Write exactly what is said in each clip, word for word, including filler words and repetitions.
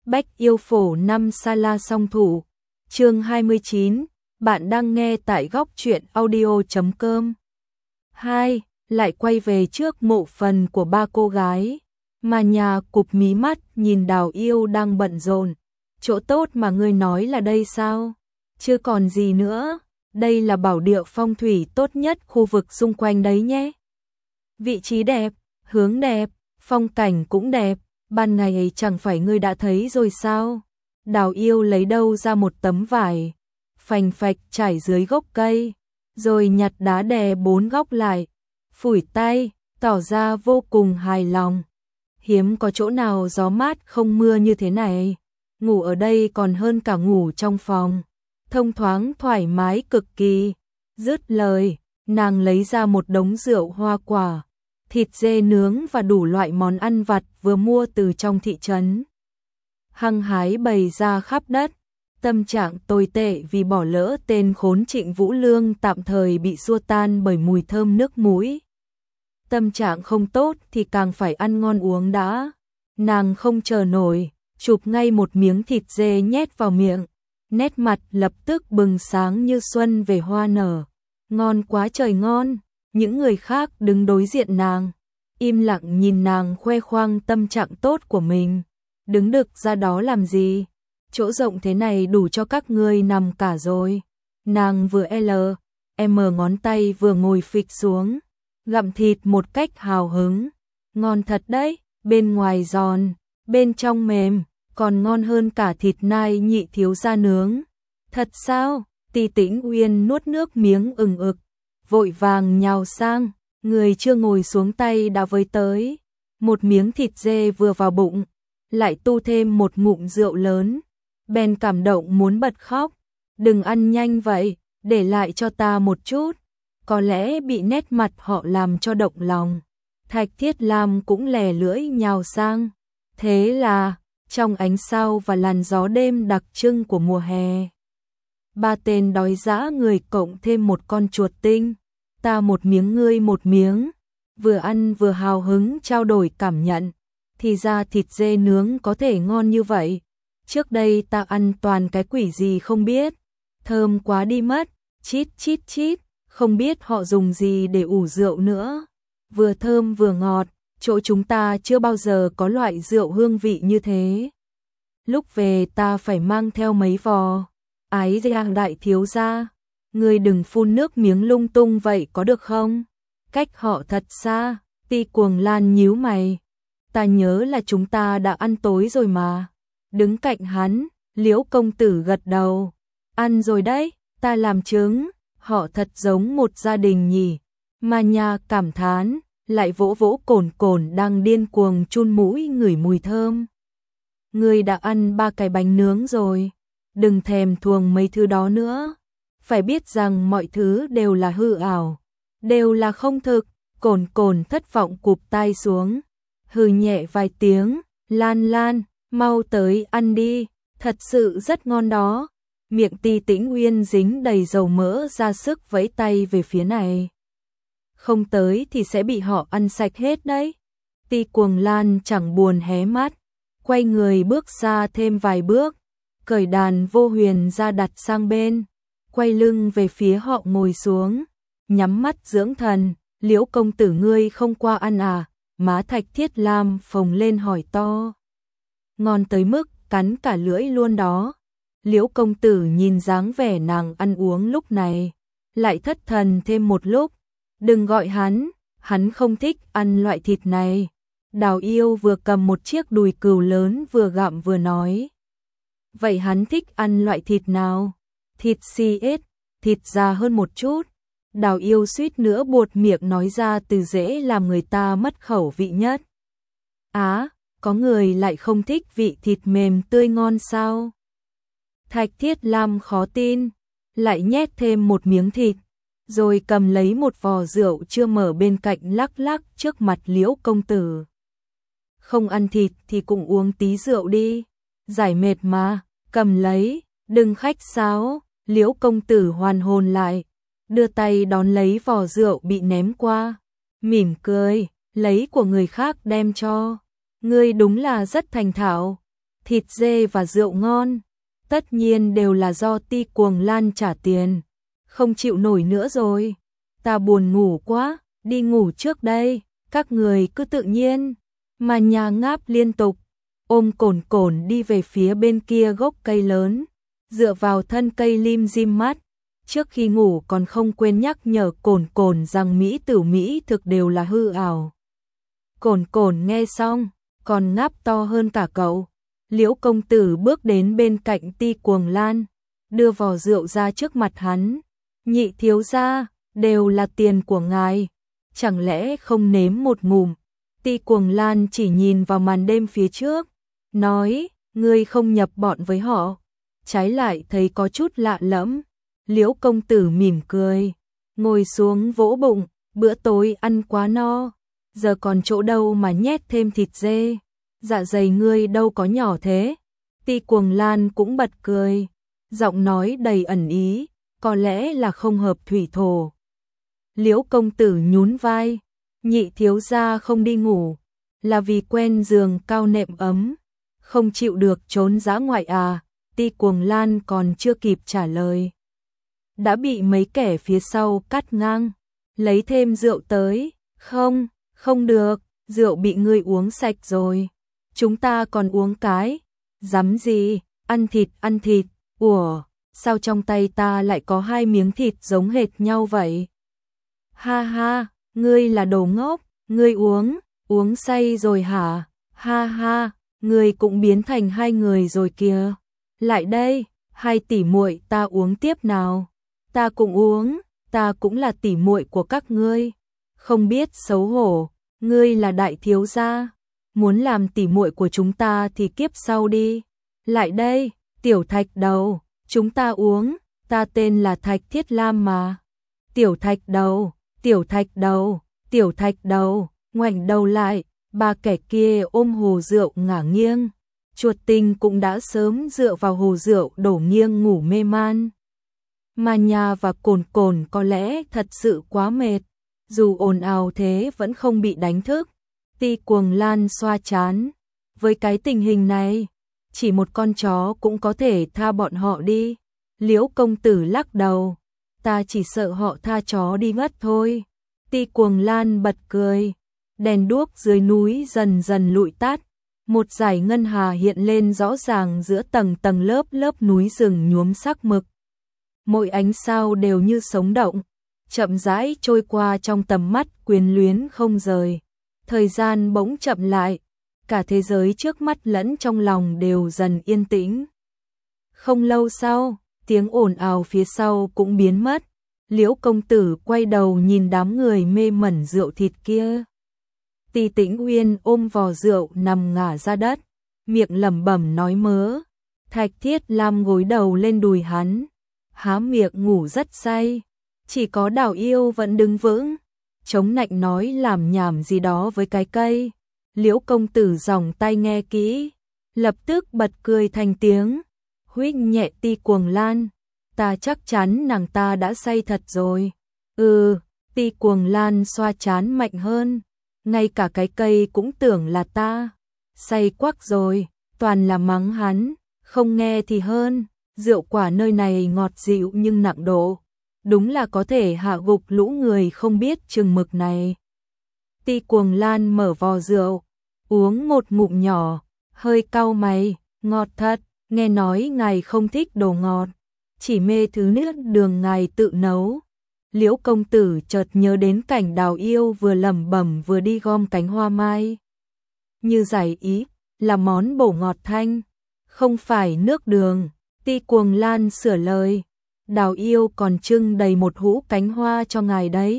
Bách yêu phổ năm sa la song thủ. Chương hai mươi chín, bạn đang nghe tại góc truyện audio chấm com. hai. Lại quay về trước mộ phần của ba cô gái. Mà nhà cụp mí mắt nhìn Đào Yêu đang bận rộn. Chỗ tốt mà ngươi nói là đây sao? Chưa còn gì nữa. Đây là bảo địa phong thủy tốt nhất khu vực xung quanh đấy nhé. Vị trí đẹp, hướng đẹp, phong cảnh cũng đẹp. Ban ngày ấy chẳng phải ngươi đã thấy rồi sao? Đào Yêu lấy đâu ra một tấm vải, phành phạch trải dưới gốc cây, rồi nhặt đá đè bốn góc lại, phủi tay, tỏ ra vô cùng hài lòng. Hiếm có chỗ nào gió mát không mưa như thế này, ngủ ở đây còn hơn cả ngủ trong phòng, thông thoáng thoải mái cực kỳ. Dứt lời, nàng lấy ra một đống rượu hoa quả, thịt dê nướng và đủ loại món ăn vặt vừa mua từ trong thị trấn. Hăng hái bày ra khắp đất, tâm trạng tồi tệ vì bỏ lỡ tên khốn Trịnh Vũ Lương tạm thời bị xua tan bởi mùi thơm nước mũi. Tâm trạng không tốt thì càng phải ăn ngon uống đã. Nàng không chờ nổi, chụp ngay một miếng thịt dê nhét vào miệng, nét mặt lập tức bừng sáng như xuân về hoa nở. Ngon quá trời ngon. Những người khác đứng đối diện nàng, im lặng nhìn nàng khoe khoang tâm trạng tốt của mình. Đứng đực ra đó làm gì? Chỗ rộng thế này đủ cho các ngươi nằm cả rồi. Nàng vừa L, M ngón tay vừa ngồi phịch xuống, gặm thịt một cách hào hứng. Ngon thật đấy, bên ngoài giòn, bên trong mềm, còn ngon hơn cả thịt nai nhị thiếu gia nướng. Thật sao? Ti Tĩnh Uyên nuốt nước miếng ừng ực, vội vàng nhào sang, người chưa ngồi xuống tay đã với tới. Một miếng thịt dê vừa vào bụng, lại tu thêm một ngụm rượu lớn, bèn cảm động muốn bật khóc. Đừng ăn nhanh vậy, để lại cho ta một chút. Có lẽ bị nét mặt họ làm cho động lòng. Thạch Thiết Lam cũng lè lưỡi nhào sang. Thế là, trong ánh sao và làn gió đêm đặc trưng của mùa hè, ba tên đói dã người cộng thêm một con chuột tinh, ta một miếng ngươi một miếng, vừa ăn vừa hào hứng trao đổi cảm nhận. Thì ra thịt dê nướng có thể ngon như vậy, trước đây ta ăn toàn cái quỷ gì không biết, thơm quá đi mất, chít chít chít, không biết họ dùng gì để ủ rượu nữa, vừa thơm vừa ngọt, chỗ chúng ta chưa bao giờ có loại rượu hương vị như thế. Lúc về ta phải mang theo mấy vò. Ái da đại thiếu gia, ngươi đừng phun nước miếng lung tung vậy có được không? Cách họ thật xa. Ti Cuồng Lan nhíu mày. Ta nhớ là chúng ta đã ăn tối rồi mà. Đứng cạnh hắn, Liễu công tử gật đầu. Ăn rồi đấy, ta làm chứng, họ thật giống một gia đình nhỉ. Mà nhà cảm thán, lại vỗ vỗ Cồn Cồn đang điên cuồng chun mũi ngửi mùi thơm. Ngươi đã ăn ba cái bánh nướng rồi. Đừng thèm thuồng mấy thứ đó nữa. Phải biết rằng mọi thứ đều là hư ảo, đều là không thực. Cồn Cồn thất vọng cụp tai xuống, hừ nhẹ vài tiếng. Lan Lan, mau tới ăn đi, thật sự rất ngon đó. Miệng Ti Tĩnh Uyên dính đầy dầu mỡ ra sức vẫy tay về phía này. Không tới thì sẽ bị họ ăn sạch hết đấy. Ti Cuồng Lan chẳng buồn hé mắt, quay người bước xa thêm vài bước, cởi đàn vô huyền ra đặt sang bên, quay lưng về phía họ ngồi xuống, nhắm mắt dưỡng thần. Liễu công tử ngươi không qua ăn à? Má Thạch Thiết Lam phồng lên hỏi to. Ngon tới mức cắn cả lưỡi luôn đó. Liễu công tử nhìn dáng vẻ nàng ăn uống lúc này, lại thất thần thêm một lúc. Đừng gọi hắn, hắn không thích ăn loại thịt này. Đào Yêu vừa cầm một chiếc đùi cừu lớn vừa gặm vừa nói. Vậy hắn thích ăn loại thịt nào? Thịt xi ếch, thịt già hơn một chút. Đào Yêu suýt nữa buột miệng nói ra từ dễ làm người ta mất khẩu vị nhất. Á, có người lại không thích vị thịt mềm tươi ngon sao? Thạch Thiết Lam khó tin, lại nhét thêm một miếng thịt, rồi cầm lấy một vò rượu chưa mở bên cạnh lắc lắc trước mặt Liễu công tử. Không ăn thịt thì cũng uống tí rượu đi, giải mệt mà, cầm lấy, đừng khách sáo. Liễu công tử hoàn hồn lại, đưa tay đón lấy vò rượu bị ném qua, mỉm cười, lấy của người khác đem cho. Ngươi đúng là rất thành thạo. thịt dê và rượu ngon, tất nhiên đều là do Ti Cuồng Lan trả tiền. Không chịu nổi nữa rồi, ta buồn ngủ quá, đi ngủ trước đây, các người cứ tự nhiên. Mà nhà ngáp liên tục, ôm Cổn Cổn đi về phía bên kia gốc cây lớn, dựa vào thân cây lim dim mắt. Trước khi ngủ còn không quên nhắc nhở Cổn Cổn rằng mỹ tử mỹ thực đều là hư ảo. Cổn Cổn nghe xong, còn ngáp to hơn cả cậu. Liễu công tử bước đến bên cạnh Ti Cuồng Lan, đưa vò rượu ra trước mặt hắn. Nhị thiếu gia, đều là tiền của ngài, chẳng lẽ không nếm một ngụm? Ti Cuồng Lan chỉ nhìn vào màn đêm phía trước, nói, ngươi không nhập bọn với họ, trái lại thấy có chút lạ lẫm. Liễu công tử mỉm cười, ngồi xuống vỗ bụng, bữa tối ăn quá no, giờ còn chỗ đâu mà nhét thêm thịt dê, dạ dày ngươi đâu có nhỏ thế. Ti Cuồng Lan cũng bật cười, giọng nói đầy ẩn ý, có lẽ là không hợp thủy thổ. Liễu công tử nhún vai, nhị thiếu gia không đi ngủ, là vì quen giường cao nệm ấm, không chịu được trốn dã ngoại à? Ti Cuồng Lan còn chưa kịp trả lời, đã bị mấy kẻ phía sau cắt ngang, lấy thêm rượu tới. Không, không được, rượu bị ngươi uống sạch rồi, chúng ta còn uống cái. Dám gì, ăn thịt ăn thịt, ủa, sao trong tay ta lại có hai miếng thịt giống hệt nhau vậy? Ha ha, ngươi là đồ ngốc, ngươi uống, uống say rồi hả? Ha ha, ngươi cũng biến thành hai người rồi kìa. Lại đây, hai tỷ muội ta uống tiếp nào. Ta cũng uống, ta cũng là tỷ muội của các ngươi. Không biết xấu hổ, ngươi là đại thiếu gia, muốn làm tỷ muội của chúng ta thì kiếp sau đi. Lại đây, tiểu thạch đầu, chúng ta uống, ta tên là Thạch Thiết Lam mà. Tiểu thạch đầu, tiểu thạch đầu, tiểu thạch đầu, ngoảnh đầu lại, ba kẻ kia ôm hồ rượu ngả nghiêng. Chuột Tinh cũng đã sớm dựa vào hồ rượu đổ nghiêng ngủ mê man. Mà Nha và Cổn Cổn có lẽ thật sự quá mệt, dù ồn ào thế vẫn không bị đánh thức. Ti Cuồng Lan xoa trán, với cái tình hình này, chỉ một con chó cũng có thể tha bọn họ đi. Liễu công tử lắc đầu, ta chỉ sợ họ tha chó đi mất thôi. Ti Cuồng Lan bật cười, đèn đuốc dưới núi dần dần lụi tắt, một dải ngân hà hiện lên rõ ràng giữa tầng tầng lớp lớp núi rừng nhuốm sắc mực. Mỗi ánh sao đều như sống động, chậm rãi trôi qua trong tầm mắt quyến luyến không rời. Thời gian bỗng chậm lại, cả thế giới trước mắt lẫn trong lòng đều dần yên tĩnh. Không lâu sau, tiếng ồn ào phía sau cũng biến mất. Liễu công tử quay đầu nhìn đám người mê mẩn rượu thịt kia. Ti Tĩnh Uyên ôm vò rượu nằm ngả ra đất, miệng lẩm bẩm nói mớ. Thạch Thiết Lam gối đầu lên đùi hắn, há miệng ngủ rất say. Chỉ có Đào Yêu vẫn đứng vững, chống nạnh nói làm nhảm gì đó với cái cây. Liễu công tử giòng tay nghe kỹ, lập tức bật cười thành tiếng, huých nhẹ Ti Cuồng Lan. Ta chắc chắn nàng ta đã say thật rồi. Ừ, Ti Cuồng Lan xoa trán mạnh hơn, ngay cả cái cây cũng tưởng là ta say quắc rồi, toàn là mắng hắn, không nghe thì hơn. Rượu quả nơi này ngọt dịu nhưng nặng độ, đúng là có thể hạ gục lũ người không biết chừng mực này. Ti Cuồng Lan mở vò rượu, uống một ngụm nhỏ, hơi cau mày, ngọt thật, nghe nói ngài không thích đồ ngọt, chỉ mê thứ nước đường ngài tự nấu. Liễu công tử chợt nhớ đến cảnh Đào Yêu vừa lẩm bẩm vừa đi gom cánh hoa mai. Như giải ý, là món bổ ngọt thanh, không phải nước đường. Ti Cuồng Lan sửa lời, Đào Yêu còn trưng đầy một hũ cánh hoa cho ngài đấy.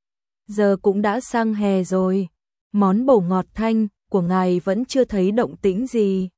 Giờ cũng đã sang hè rồi, món bổ ngọt thanh của ngài vẫn chưa thấy động tĩnh gì.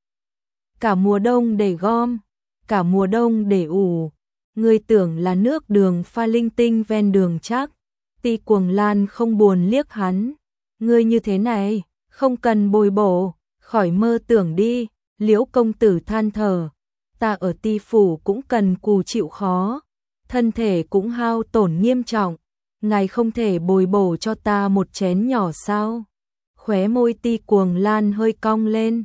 Cả mùa đông để gom, cả mùa đông để ủ, ngươi tưởng là nước đường pha linh tinh ven đường chắc. Ti Cuồng Lan không buồn liếc hắn, ngươi như thế này, không cần bồi bổ, khỏi mơ tưởng đi. Liễu công tử than thở, ta ở Ti phủ cũng cần cù chịu khó, thân thể cũng hao tổn nghiêm trọng, ngài không thể bồi bổ cho ta một chén nhỏ sao? Khóe môi Ti Cuồng Lan hơi cong lên,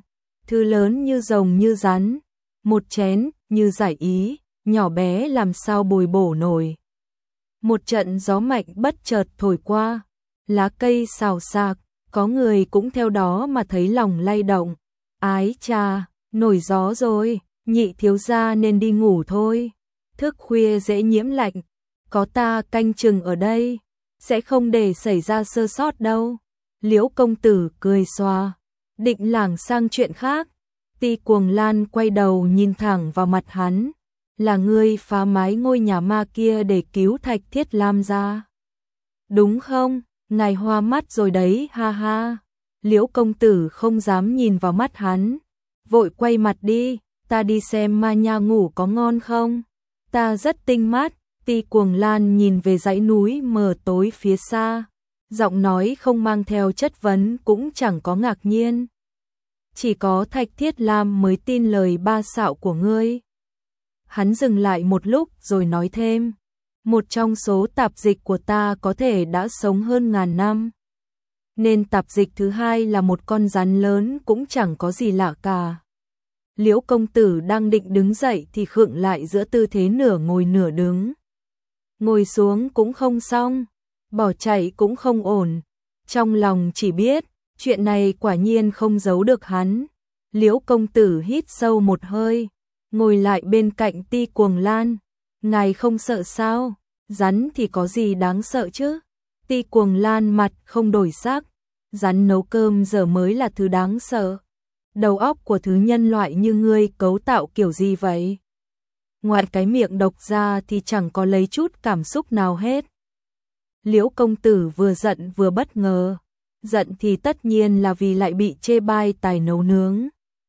thứ lớn như rồng như rắn, một chén như giải ý, nhỏ bé làm sao bồi bổ nổi. Một trận gió mạnh bất chợt thổi qua, lá cây xào xạc, có người cũng theo đó mà thấy lòng lay động. Ái chà, nổi gió rồi, nhị thiếu gia nên đi ngủ thôi. Thức khuya dễ nhiễm lạnh, có ta canh chừng ở đây, sẽ không để xảy ra sơ sót đâu. Liễu công tử cười xòa, định lảng sang chuyện khác. Ti Cuồng Lan quay đầu nhìn thẳng vào mặt hắn. Là ngươi phá mái ngôi nhà ma kia để cứu Thạch Thiết Lam ra. Đúng không? Ngài hoa mắt rồi đấy, ha ha. Liễu công tử không dám nhìn vào mắt hắn. Vội quay mặt đi, ta đi xem ma nha ngủ có ngon không? Ta rất tinh mắt. Ti Cuồng Lan nhìn về dãy núi mờ tối phía xa. Giọng nói không mang theo chất vấn cũng chẳng có ngạc nhiên. Chỉ có Thạch Thiết Lam mới tin lời ba xạo của ngươi. Hắn dừng lại một lúc rồi nói thêm. Một trong số tạp dịch của ta có thể đã sống hơn ngàn năm. Nên tạp dịch thứ hai là một con rắn lớn cũng chẳng có gì lạ cả. Liễu công tử đang định đứng dậy thì khựng lại giữa tư thế nửa ngồi nửa đứng. Ngồi xuống cũng không xong, bỏ chạy cũng không ổn. Trong lòng chỉ biết, chuyện này quả nhiên không giấu được hắn. Liễu công tử hít sâu một hơi, ngồi lại bên cạnh Ti Cuồng Lan. Ngài không sợ sao? Rắn thì có gì đáng sợ chứ? Ti Cuồng Lan mặt không đổi sắc. Rắn nấu cơm giờ mới là thứ đáng sợ. Đầu óc của thứ nhân loại như ngươi cấu tạo kiểu gì vậy? Ngoài cái miệng độc ra thì chẳng có lấy chút cảm xúc nào hết. Liễu công tử vừa giận vừa bất ngờ. Giận thì tất nhiên là vì lại bị chê bai tài nấu nướng.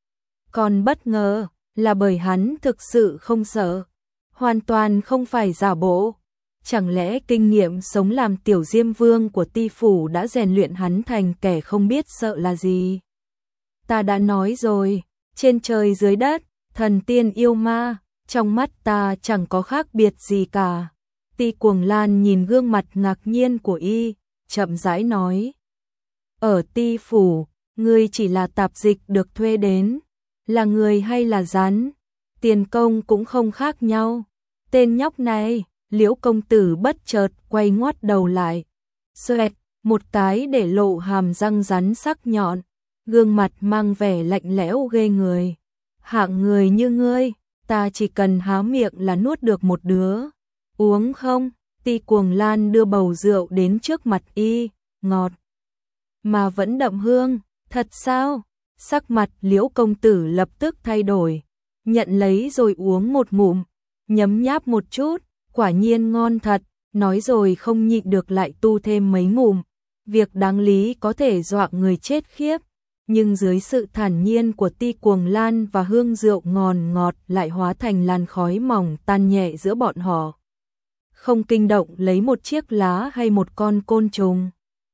Còn bất ngờ là bởi hắn thực sự không sợ. Hoàn toàn không phải giả bộ. Chẳng lẽ kinh nghiệm sống làm tiểu diêm vương của Ti phủ đã rèn luyện hắn thành kẻ không biết sợ là gì? Ta đã nói rồi, trên trời dưới đất, thần tiên yêu ma, trong mắt ta chẳng có khác biệt gì cả. Ti Cuồng Lan nhìn gương mặt ngạc nhiên của y, chậm rãi nói. Ở Ti phủ, ngươi chỉ là tạp dịch được thuê đến, là người hay là rắn, tiền công cũng không khác nhau. Tên nhóc này, Liễu công tử bất chợt quay ngoắt đầu lại. Xoẹt, một cái để lộ hàm răng rắn sắc nhọn, gương mặt mang vẻ lạnh lẽo ghê người. Hạng người như ngươi, ta chỉ cần há miệng là nuốt được một đứa. Uống không? Ti Cuồng Lan đưa bầu rượu đến trước mặt y, ngọt mà vẫn đậm hương. Thật sao? Sắc mặt Liễu công tử lập tức thay đổi, nhận lấy rồi uống một ngụm, nhấm nháp một chút, quả nhiên ngon thật, nói rồi không nhịn được lại tu thêm mấy ngụm. Việc đáng lý có thể dọa người chết khiếp, nhưng dưới sự thản nhiên của Ti Cuồng Lan và hương rượu ngon ngọt lại hóa thành làn khói mỏng tan nhẹ giữa bọn họ. Không kinh động lấy một chiếc lá hay một con côn trùng,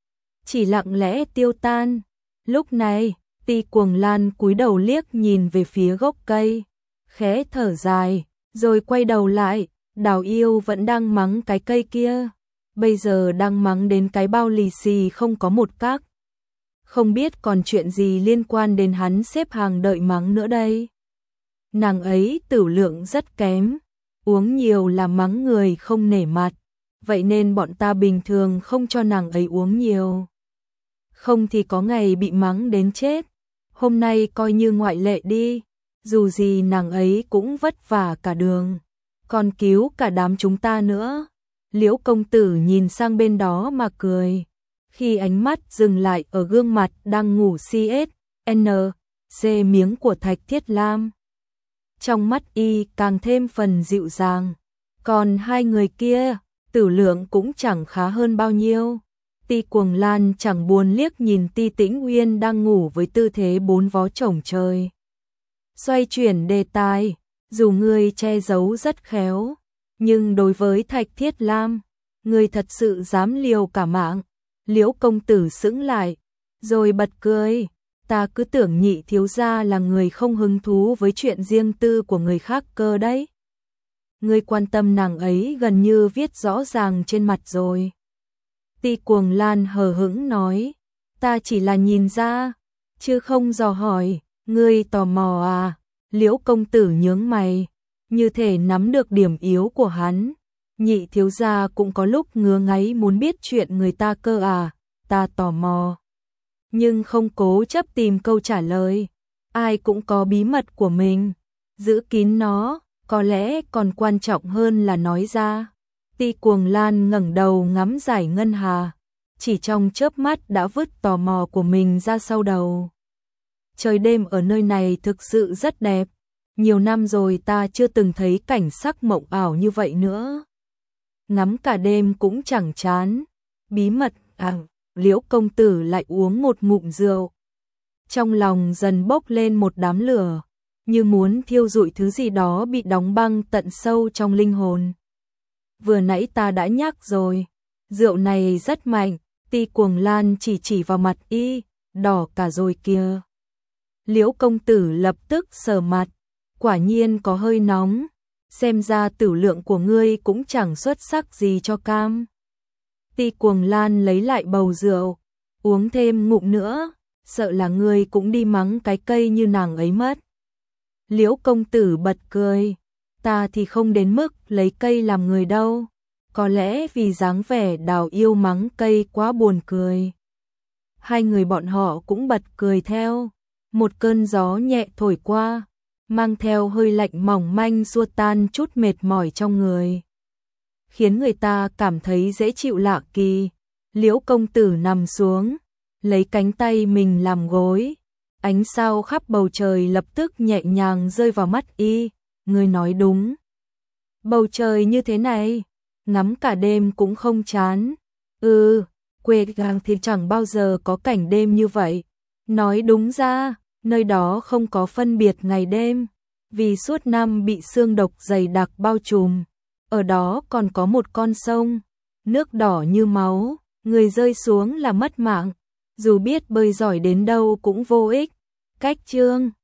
chỉ lặng lẽ tiêu tan. Lúc này, Ti Cuồng Lan cúi đầu liếc nhìn về phía gốc cây, khẽ thở dài, rồi quay đầu lại. Đào yêu vẫn đang mắng cái cây kia, bây giờ đang mắng đến cái bao lì xì không có một các. Không biết còn chuyện gì liên quan đến hắn xếp hàng đợi mắng nữa đây. Nàng ấy tửu lượng rất kém, uống nhiều là mắng người không nể mặt, vậy nên bọn ta bình thường không cho nàng ấy uống nhiều. Không thì có ngày bị mắng đến chết, hôm nay coi như ngoại lệ đi, dù gì nàng ấy cũng vất vả cả đường. Còn cứu cả đám chúng ta nữa. Liễu công tử nhìn sang bên đó mà cười. Khi ánh mắt dừng lại ở gương mặt đang ngủ xê ét en xê miếng của Thạch Thiết Lam, trong mắt y càng thêm phần dịu dàng. Còn hai người kia, tử lượng cũng chẳng khá hơn bao nhiêu. Ti Cuồng Lan chẳng buồn liếc nhìn Ti Tĩnh Uyên đang ngủ với tư thế bốn vó chổng trời. Xoay chuyển đề tài. Dù ngươi che giấu rất khéo, nhưng đối với Thạch Thiết Lam, ngươi thật sự dám liều cả mạng. Liễu công tử sững lại, rồi bật cười. Ta cứ tưởng nhị thiếu gia là người không hứng thú với chuyện riêng tư của người khác cơ đấy. Ngươi quan tâm nàng ấy gần như viết rõ ràng trên mặt rồi. Ti Cuồng Lan hờ hững nói, ta chỉ là nhìn ra, chứ không dò hỏi. Ngươi tò mò à? Liễu công tử nhướng mày, như thể nắm được điểm yếu của hắn. Nhị thiếu gia cũng có lúc ngứa ngáy muốn biết chuyện người ta cơ à, ta tò mò. Nhưng không cố chấp tìm câu trả lời. Ai cũng có bí mật của mình, giữ kín nó, có lẽ còn quan trọng hơn là nói ra. Ti Cuồng Lan ngẩng đầu ngắm dải ngân hà, chỉ trong chớp mắt đã vứt tò mò của mình ra sau đầu. Trời đêm ở nơi này thực sự rất đẹp, nhiều năm rồi ta chưa từng thấy cảnh sắc mộng ảo như vậy nữa. Ngắm cả đêm cũng chẳng chán. Bí mật à? Liễu công tử lại uống một ngụm rượu. Trong lòng dần bốc lên một đám lửa, như muốn thiêu rụi thứ gì đó bị đóng băng tận sâu trong linh hồn. Vừa nãy ta đã nhắc rồi, rượu này rất mạnh. Ti Cuồng Lan chỉ chỉ vào mặt y, đỏ cả rồi kìa. Liễu công tử lập tức sờ mặt, quả nhiên có hơi nóng, xem ra tửu lượng của ngươi cũng chẳng xuất sắc gì cho cam. Ti Cuồng Lan lấy lại bầu rượu, uống thêm ngụm nữa, sợ là ngươi cũng đi mắng cái cây như nàng ấy mất. Liễu công tử bật cười, ta thì không đến mức lấy cây làm người đâu, có lẽ vì dáng vẻ Đào yêu mắng cây quá buồn cười. Hai người bọn họ cũng bật cười theo, một cơn gió nhẹ thổi qua, mang theo hơi lạnh mỏng manh xua tan chút mệt mỏi trong người, khiến người ta cảm thấy dễ chịu lạ kỳ. Liễu công tử nằm xuống, lấy cánh tay mình làm gối, ánh sao khắp bầu trời lập tức nhẹ nhàng rơi vào mắt y. Ngươi nói đúng, bầu trời như thế này, ngắm cả đêm cũng không chán. Ừ, quê gang thì chẳng bao giờ có cảnh đêm như vậy. Nói đúng ra, nơi đó không có phân biệt ngày đêm, vì suốt năm bị sương độc dày đặc bao trùm. Ở đó còn có một con sông, nước đỏ như máu, người rơi xuống là mất mạng, dù biết bơi giỏi đến đâu cũng vô ích. Cách chương